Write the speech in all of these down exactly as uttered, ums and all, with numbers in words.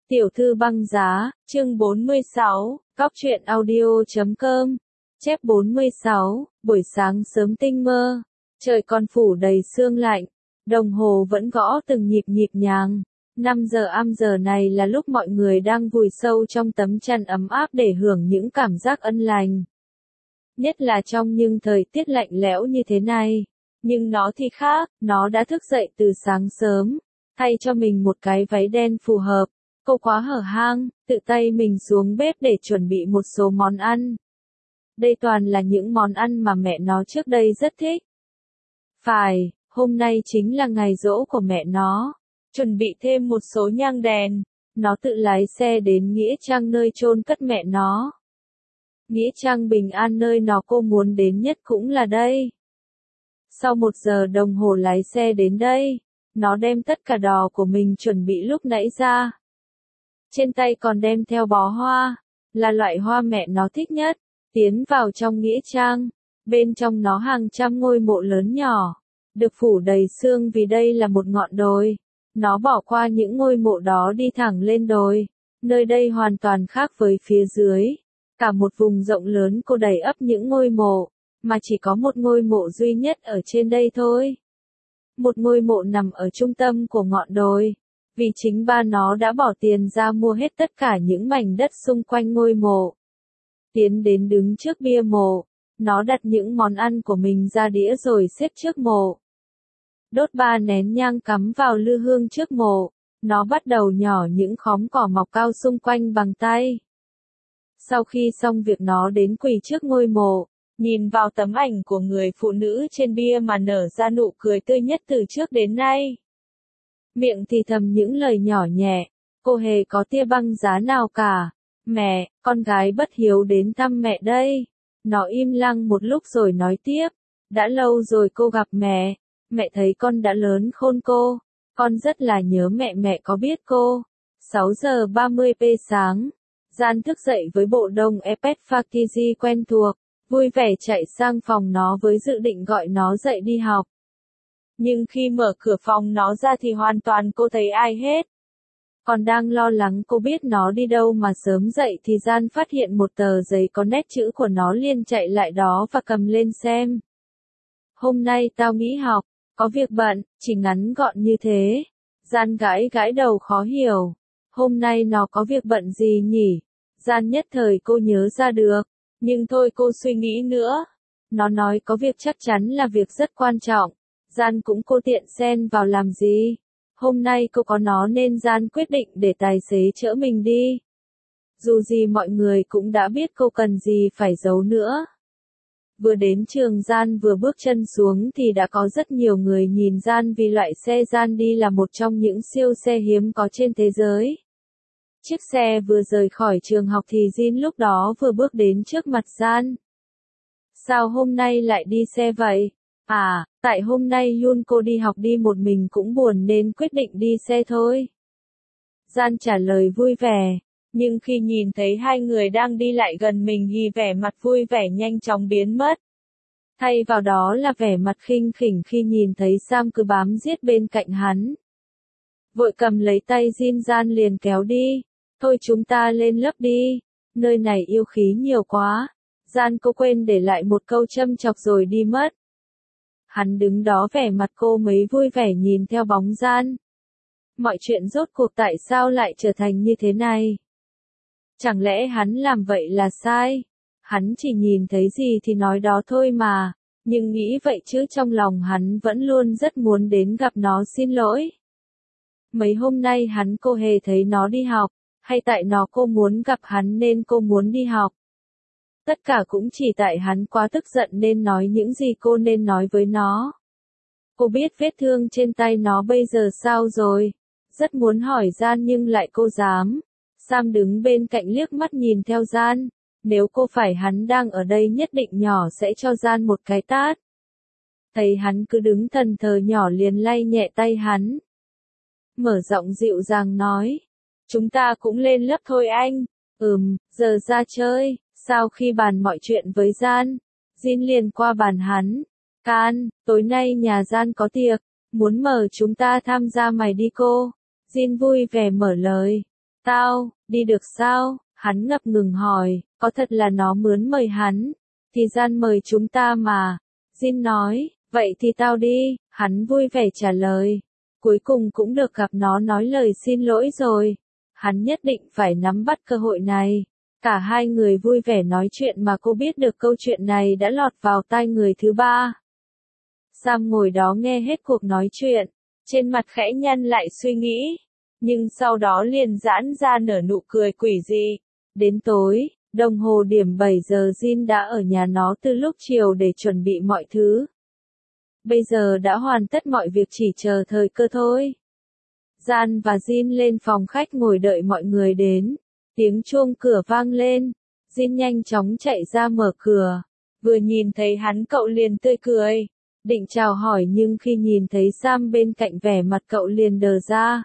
Tiểu thư băng giá, chương bốn mươi sáu, Cóc truyện audio chấm com, chép bốn mươi sáu, buổi sáng sớm tinh mơ, trời còn phủ đầy sương lạnh, đồng hồ vẫn gõ từng nhịp nhịp nhàng, năm giờ âm giờ này là lúc mọi người đang vùi sâu trong tấm chăn ấm áp để hưởng những cảm giác ân lành. Nhất là trong những thời tiết lạnh lẽo như thế này, nhưng nó thì khác, nó đã thức dậy từ sáng sớm, thay cho mình một cái váy đen phù hợp. Cô quá hở hang, tự tay mình xuống bếp để chuẩn bị một số món ăn. Đây toàn là những món ăn mà mẹ nó trước đây rất thích. Phải, hôm nay chính là ngày giỗ của mẹ nó. Chuẩn bị thêm một số nhang đèn, nó tự lái xe đến Nghĩa Trang nơi chôn cất mẹ nó. Nghĩa Trang bình an nơi nó cô muốn đến nhất cũng là đây. Sau một giờ đồng hồ lái xe đến đây, nó đem tất cả đò của mình chuẩn bị lúc nãy ra. Trên tay còn đem theo bó hoa, là loại hoa mẹ nó thích nhất, tiến vào trong Nghĩa Trang, bên trong nó hàng trăm ngôi mộ lớn nhỏ, được phủ đầy sương vì đây là một ngọn đồi, nó bỏ qua những ngôi mộ đó đi thẳng lên đồi, nơi đây hoàn toàn khác với phía dưới, cả một vùng rộng lớn cô đầy ắp những ngôi mộ, mà chỉ có một ngôi mộ duy nhất ở trên đây thôi. Một ngôi mộ nằm ở trung tâm của ngọn đồi. Vì chính ba nó đã bỏ tiền ra mua hết tất cả những mảnh đất xung quanh ngôi mộ. Tiến đến đứng trước bia mộ, nó đặt những món ăn của mình ra đĩa rồi xếp trước mộ. Đốt ba nén nhang cắm vào lư hương trước mộ, nó bắt đầu nhỏ những khóm cỏ mọc cao xung quanh bằng tay. Sau khi xong việc nó đến quỳ trước ngôi mộ, nhìn vào tấm ảnh của người phụ nữ trên bia mà nở ra nụ cười tươi nhất từ trước đến nay. Miệng thì thầm những lời nhỏ nhẹ, cô hề có tia băng giá nào cả. Mẹ, con gái bất hiếu đến thăm mẹ đây. Nó im lặng một lúc rồi nói tiếp. Đã lâu rồi cô gặp mẹ. Mẹ thấy con đã lớn khôn cô. Con rất là nhớ mẹ, mẹ có biết cô. sáu giờ ba mươi p sáng. Gian thức dậy với bộ đông Epet Fakiji quen thuộc. Vui vẻ chạy sang phòng nó với dự định gọi nó dậy đi học. Nhưng khi mở cửa phòng nó ra thì hoàn toàn cô thấy ai hết. Còn đang lo lắng cô biết nó đi đâu mà sớm dậy thì Gian phát hiện một tờ giấy có nét chữ của nó liền chạy lại đó và cầm lên xem. Hôm nay tao nghỉ học, có việc bận, chỉ ngắn gọn như thế. Gian gãi gãi đầu khó hiểu. Hôm nay nó có việc bận gì nhỉ? Gian nhất thời cô nhớ ra được. Nhưng thôi cô suy nghĩ nữa. Nó nói có việc chắc chắn là việc rất quan trọng. Gian cũng cô tiện xen vào làm gì. Hôm nay cô có nó nên Gian quyết định để tài xế chở mình đi. Dù gì mọi người cũng đã biết cô cần gì phải giấu nữa. Vừa đến trường Gian vừa bước chân xuống thì đã có rất nhiều người nhìn Gian vì loại xe Gian đi là một trong những siêu xe hiếm có trên thế giới. Chiếc xe vừa rời khỏi trường học thì Jin lúc đó vừa bước đến trước mặt Gian. Sao hôm nay lại đi xe vậy? À, tại hôm nay Yun cô đi học đi một mình cũng buồn nên quyết định đi xe thôi. Gian trả lời vui vẻ, nhưng khi nhìn thấy hai người đang đi lại gần mình thì vẻ mặt vui vẻ nhanh chóng biến mất. Thay vào đó là vẻ mặt khinh khỉnh khi nhìn thấy Sam cứ bám giết bên cạnh hắn. Vội cầm lấy tay Jin Gian liền kéo đi, thôi chúng ta lên lớp đi, nơi này yêu khí nhiều quá. Gian cô quên để lại một câu châm chọc rồi đi mất. Hắn đứng đó vẻ mặt cô mấy vui vẻ nhìn theo bóng Gian. Mọi chuyện rốt cuộc tại sao lại trở thành như thế này? Chẳng lẽ hắn làm vậy là sai? Hắn chỉ nhìn thấy gì thì nói đó thôi mà, nhưng nghĩ vậy chứ trong lòng hắn vẫn luôn rất muốn đến gặp nó xin lỗi. Mấy hôm nay hắn cô hề thấy nó đi học, hay tại nó cô muốn gặp hắn nên cô muốn đi học? Tất cả cũng chỉ tại hắn quá tức giận nên nói những gì cô nên nói với nó. Cô biết vết thương trên tay nó bây giờ sao rồi? Rất muốn hỏi Gian nhưng lại cô dám. Sam đứng bên cạnh liếc mắt nhìn theo Gian. Nếu cô phải hắn đang ở đây nhất định nhỏ sẽ cho Gian một cái tát. Thấy hắn cứ đứng thần thờ nhỏ liền lay nhẹ tay hắn. Mở giọng dịu dàng nói. Chúng ta cũng lên lớp thôi anh. Ừm, giờ ra chơi. Sau khi bàn mọi chuyện với Gian, Jin liền qua bàn hắn. Can, tối nay nhà Gian có tiệc, muốn mời chúng ta tham gia mày đi cô. Jin vui vẻ mở lời. Tao, đi được sao? Hắn ngập ngừng hỏi, có thật là nó mướn mời hắn? Thì Gian mời chúng ta mà. Jin nói, vậy thì tao đi, hắn vui vẻ trả lời. Cuối cùng cũng được gặp nó nói lời xin lỗi rồi. Hắn nhất định phải nắm bắt cơ hội này. Cả hai người vui vẻ nói chuyện mà cô biết được câu chuyện này đã lọt vào tai người thứ ba. Sam ngồi đó nghe hết cuộc nói chuyện, trên mặt khẽ nhăn lại suy nghĩ, nhưng sau đó liền giãn ra nở nụ cười quỷ dị. Đến tối, đồng hồ điểm bảy giờ Jin đã ở nhà nó từ lúc chiều để chuẩn bị mọi thứ. Bây giờ đã hoàn tất mọi việc chỉ chờ thời cơ thôi. Gian và Jin lên phòng khách ngồi đợi mọi người đến. Tiếng chuông cửa vang lên. Jin nhanh chóng chạy ra mở cửa. Vừa nhìn thấy hắn cậu liền tươi cười. Định chào hỏi nhưng khi nhìn thấy Sam bên cạnh vẻ mặt cậu liền đờ ra.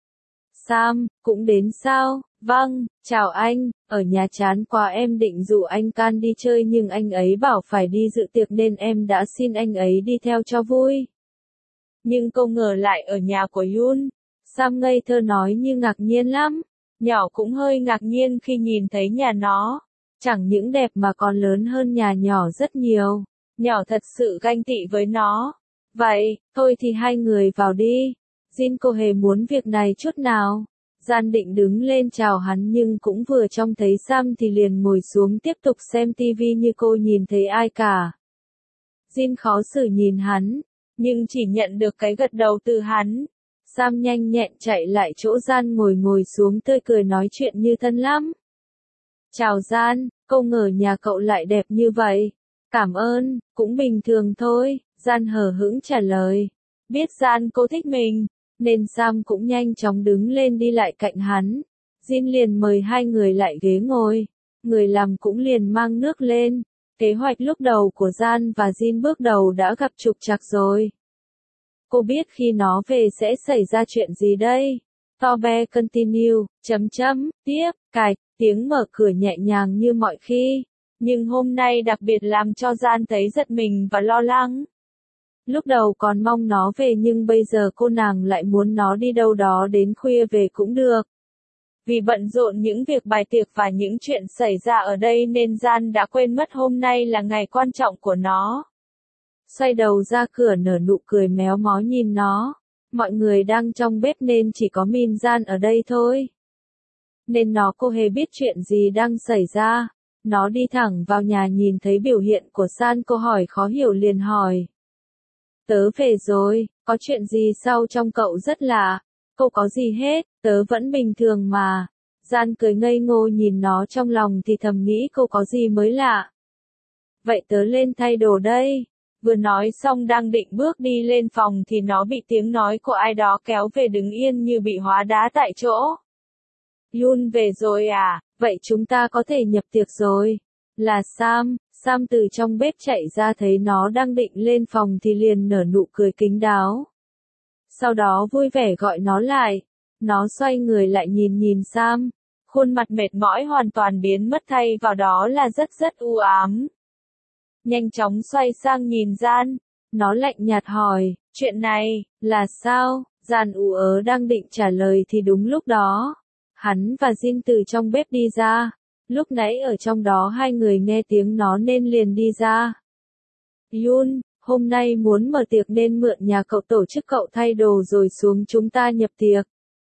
Sam, cũng đến sao? Vâng, chào anh, ở nhà chán quá em định dụ anh Can đi chơi nhưng anh ấy bảo phải đi dự tiệc nên em đã xin anh ấy đi theo cho vui. Nhưng không ngờ lại ở nhà của Yoon. Sam ngây thơ nói như ngạc nhiên lắm. Nhỏ cũng hơi ngạc nhiên khi nhìn thấy nhà nó. Chẳng những đẹp mà còn lớn hơn nhà nhỏ rất nhiều. Nhỏ thật sự ganh tị với nó. Vậy, thôi thì hai người vào đi. Jin cô hề muốn việc này chút nào. Gian định đứng lên chào hắn nhưng cũng vừa trông thấy Sam thì liền ngồi xuống tiếp tục xem tivi như cô nhìn thấy ai cả. Jin khó xử nhìn hắn, nhưng chỉ nhận được cái gật đầu từ hắn. Sam nhanh nhẹn chạy lại chỗ Gian ngồi ngồi xuống tươi cười nói chuyện như thân lắm. Chào Gian, không ngờ nhà cậu lại đẹp như vậy. Cảm ơn, cũng bình thường thôi, Gian hờ hững trả lời. Biết Gian cô thích mình, nên Sam cũng nhanh chóng đứng lên đi lại cạnh hắn. Jin liền mời hai người lại ghế ngồi. Người làm cũng liền mang nước lên. Kế hoạch lúc đầu của Gian và Jin bước đầu đã gặp trục trặc rồi. Cô biết khi nó về sẽ xảy ra chuyện gì đây? Tobe continue, chấm chấm, tiếp, cài, tiếng mở cửa nhẹ nhàng như mọi khi. Nhưng hôm nay đặc biệt làm cho Gian thấy giật mình và lo lắng. Lúc đầu còn mong nó về nhưng bây giờ cô nàng lại muốn nó đi đâu đó đến khuya về cũng được. Vì bận rộn những việc bài tiệc và những chuyện xảy ra ở đây nên Gian đã quên mất hôm nay là ngày quan trọng của nó. Xoay đầu ra cửa nở nụ cười méo mó nhìn nó. Mọi người đang trong bếp nên chỉ có mình Gian ở đây thôi. Nên nó cô hề biết chuyện gì đang xảy ra. Nó đi thẳng vào nhà nhìn thấy biểu hiện của San cô hỏi khó hiểu liền hỏi. Tớ về rồi, có chuyện gì sao trông cậu rất lạ? Cô có gì hết, tớ vẫn bình thường mà. Gian cười ngây ngô nhìn nó trong lòng thì thầm nghĩ cô có gì mới lạ. Vậy tớ lên thay đồ đây. Vừa nói xong đang định bước đi lên phòng thì nó bị tiếng nói của ai đó kéo về đứng yên như bị hóa đá tại chỗ. Yoon về rồi à, vậy chúng ta có thể nhập tiệc rồi. Là Sam, Sam từ trong bếp chạy ra thấy nó đang định lên phòng thì liền nở nụ cười kín đáo. Sau đó vui vẻ gọi nó lại. Nó xoay người lại nhìn nhìn Sam. Khuôn mặt mệt mỏi hoàn toàn biến mất thay vào đó là rất rất u ám. Nhanh chóng xoay sang nhìn Gian. Nó lạnh nhạt hỏi, chuyện này, là sao? Gian ú ớ đang định trả lời thì đúng lúc đó. Hắn và Jin từ trong bếp đi ra. Lúc nãy ở trong đó hai người nghe tiếng nó nên liền đi ra. Yoon, hôm nay muốn mở tiệc nên mượn nhà cậu tổ chức cậu thay đồ rồi xuống chúng ta nhập tiệc.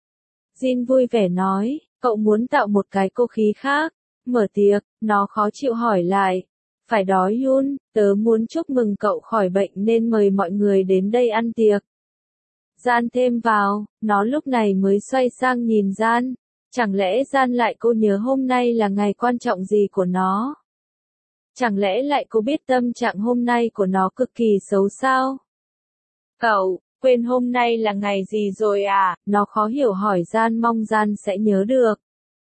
Jin vui vẻ nói, cậu muốn tạo một cái cô khí khác. Mở tiệc, nó khó chịu hỏi lại. Phải đó Yoon, tớ muốn chúc mừng cậu khỏi bệnh nên mời mọi người đến đây ăn tiệc. Gian thêm vào, nó lúc này mới xoay sang nhìn Gian. Chẳng lẽ Gian lại cô nhớ hôm nay là ngày quan trọng gì của nó? Chẳng lẽ lại cô biết tâm trạng hôm nay của nó cực kỳ xấu sao? Cậu, quên hôm nay là ngày gì rồi à? Nó khó hiểu hỏi Gian mong Gian sẽ nhớ được.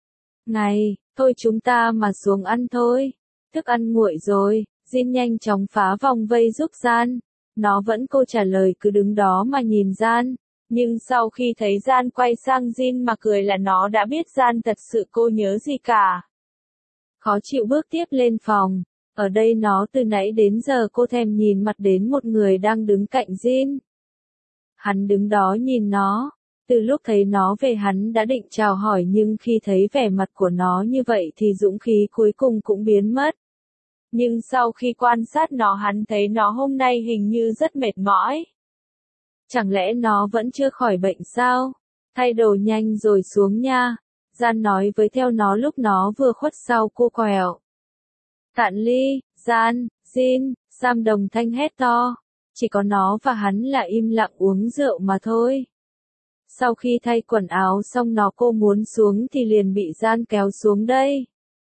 Ngày, thôi chúng ta mà xuống ăn thôi. Thức ăn nguội rồi, Jin nhanh chóng phá vòng vây giúp Gian. Nó vẫn cô trả lời cứ đứng đó mà nhìn Gian. Nhưng sau khi thấy Gian quay sang Jin mà cười là nó đã biết Gian thật sự cô nhớ gì cả. Khó chịu bước tiếp lên phòng. Ở đây nó từ nãy đến giờ cô thèm nhìn mặt đến một người đang đứng cạnh Jin. Hắn đứng đó nhìn nó. Từ lúc thấy nó về hắn đã định chào hỏi nhưng khi thấy vẻ mặt của nó như vậy thì dũng khí cuối cùng cũng biến mất. Nhưng sau khi quan sát nó hắn thấy nó hôm nay hình như rất mệt mỏi. Chẳng lẽ nó vẫn chưa khỏi bệnh sao? Thay đồ nhanh rồi xuống nha. Gian nói với theo nó lúc nó vừa khuất sau cô quẹo. Cạn ly, Gian, Jin, Sam đồng thanh hét to. Chỉ có nó và hắn là im lặng uống rượu mà thôi. Sau khi thay quần áo xong nó cô muốn xuống thì liền bị Gian kéo xuống đây.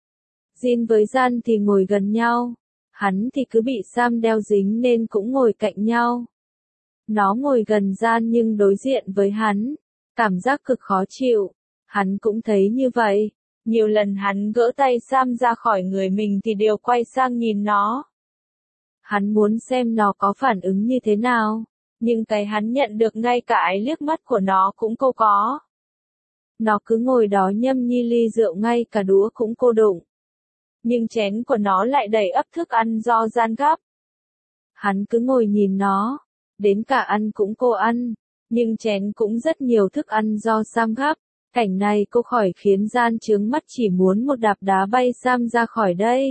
Jin với Gian thì ngồi gần nhau. Hắn thì cứ bị Sam đeo dính nên cũng ngồi cạnh nhau. Nó ngồi gần Gian nhưng đối diện với hắn. Cảm giác cực khó chịu. Hắn cũng thấy như vậy. Nhiều lần hắn gỡ tay Sam ra khỏi người mình thì đều quay sang nhìn nó. Hắn muốn xem nó có phản ứng như thế nào. Nhưng cái hắn nhận được ngay cả ái liếc mắt của nó cũng cô có. Nó cứ ngồi đó nhâm nhi ly rượu ngay cả đũa cũng cô đụng. Nhưng chén của nó lại đầy ắp thức ăn do Gian gắp. Hắn cứ ngồi nhìn nó. Đến cả ăn cũng cô ăn. Nhưng chén cũng rất nhiều thức ăn do Sam gắp. Cảnh này cô khỏi khiến Gian chướng mắt chỉ muốn một đạp đá bay Sam ra khỏi đây.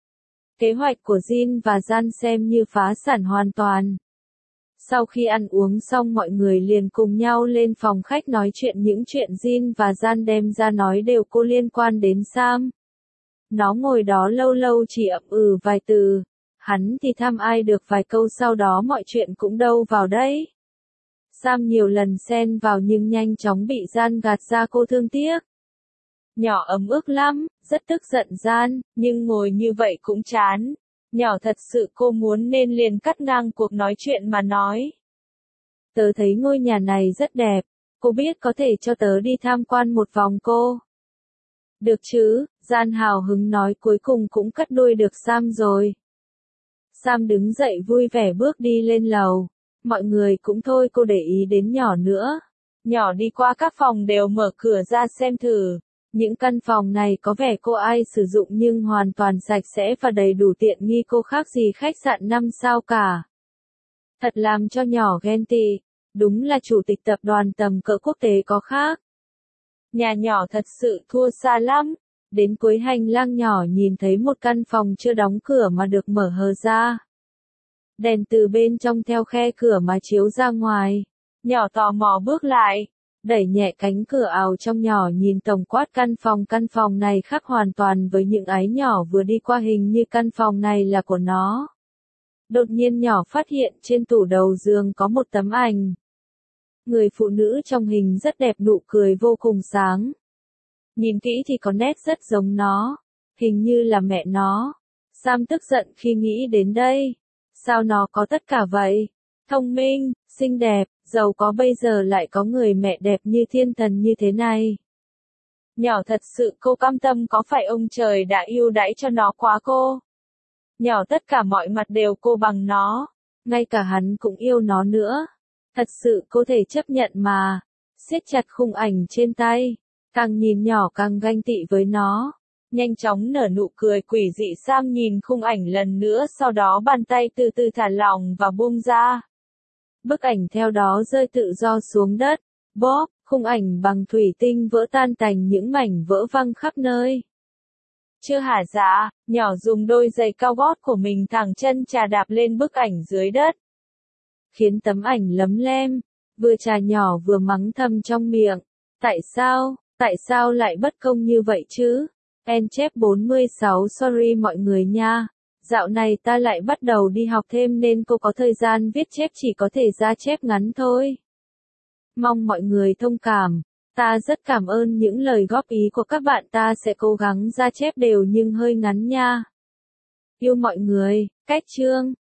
Kế hoạch của Jin và Gian xem như phá sản hoàn toàn. Sau khi ăn uống xong mọi người liền cùng nhau lên phòng khách nói chuyện những chuyện Jin và Gian đem ra nói đều cô liên quan đến Sam. Nó ngồi đó lâu lâu chỉ ậm ừ vài từ. Hắn thì thăm ai được vài câu sau đó mọi chuyện cũng đâu vào đấy. Sam nhiều lần xen vào nhưng nhanh chóng bị Gian gạt ra cô thương tiếc. Nhỏ ấm ức lắm, rất tức giận Gian, nhưng ngồi như vậy cũng chán. Nhỏ thật sự cô muốn nên liền cắt ngang cuộc nói chuyện mà nói. Tớ thấy ngôi nhà này rất đẹp, cô biết có thể cho tớ đi tham quan một vòng cô. Được chứ, Gian hào hứng nói cuối cùng cũng cắt đuôi được Sam rồi. Sam đứng dậy vui vẻ bước đi lên lầu. Mọi người cũng thôi cô để ý đến nhỏ nữa. Nhỏ đi qua các phòng đều mở cửa ra xem thử. Những căn phòng này có vẻ cô ai sử dụng nhưng hoàn toàn sạch sẽ và đầy đủ tiện nghi cô khác gì khách sạn năm sao cả. Thật làm cho nhỏ ghen tị. Đúng là chủ tịch tập đoàn tầm cỡ quốc tế có khác. Nhà nhỏ thật sự thua xa lắm. Đến cuối hành lang nhỏ nhìn thấy một căn phòng chưa đóng cửa mà được mở hờ ra. Đèn từ bên trong theo khe cửa mà chiếu ra ngoài. Nhỏ tò mò bước lại. Đẩy nhẹ cánh cửa ào trong nhỏ nhìn tổng quát căn phòng. Căn phòng này khác hoàn toàn với những ái nhỏ vừa đi qua hình như căn phòng này là của nó. Đột nhiên nhỏ phát hiện trên tủ đầu giường có một tấm ảnh. Người phụ nữ trong hình rất đẹp nụ cười vô cùng sáng. Nhìn kỹ thì có nét rất giống nó. Hình như là mẹ nó. Sam tức giận khi nghĩ đến đây. Sao nó có tất cả vậy? Thông minh, xinh đẹp, giàu có bây giờ lại có người mẹ đẹp như thiên thần như thế này. Nhỏ thật sự cô cam tâm có phải ông trời đã yêu đãi cho nó quá cô? Nhỏ tất cả mọi mặt đều cô bằng nó. Ngay cả hắn cũng yêu nó nữa. Thật sự cô thể chấp nhận mà. Siết chặt khung ảnh trên tay. Càng nhìn nhỏ càng ganh tị với nó. Nhanh chóng nở nụ cười quỷ dị. Sam nhìn khung ảnh lần nữa sau đó bàn tay từ từ thả lỏng và buông ra. Bức ảnh theo đó rơi tự do xuống đất. Bóp, khung ảnh bằng thủy tinh vỡ tan thành những mảnh vỡ văng khắp nơi. Chưa hả dạ, nhỏ dùng đôi giày cao gót của mình thẳng chân trà đạp lên bức ảnh dưới đất. Khiến tấm ảnh lấm lem, vừa trà nhỏ vừa mắng thầm trong miệng. Tại sao, tại sao lại bất công như vậy chứ? En chép bốn mươi sáu sorry mọi người nha. Dạo này ta lại bắt đầu đi học thêm nên cô có thời gian viết chép chỉ có thể ra chép ngắn thôi. Mong mọi người thông cảm. Ta rất cảm ơn những lời góp ý của các bạn, ta sẽ cố gắng ra chép đều nhưng hơi ngắn nha. Yêu mọi người, cách chương.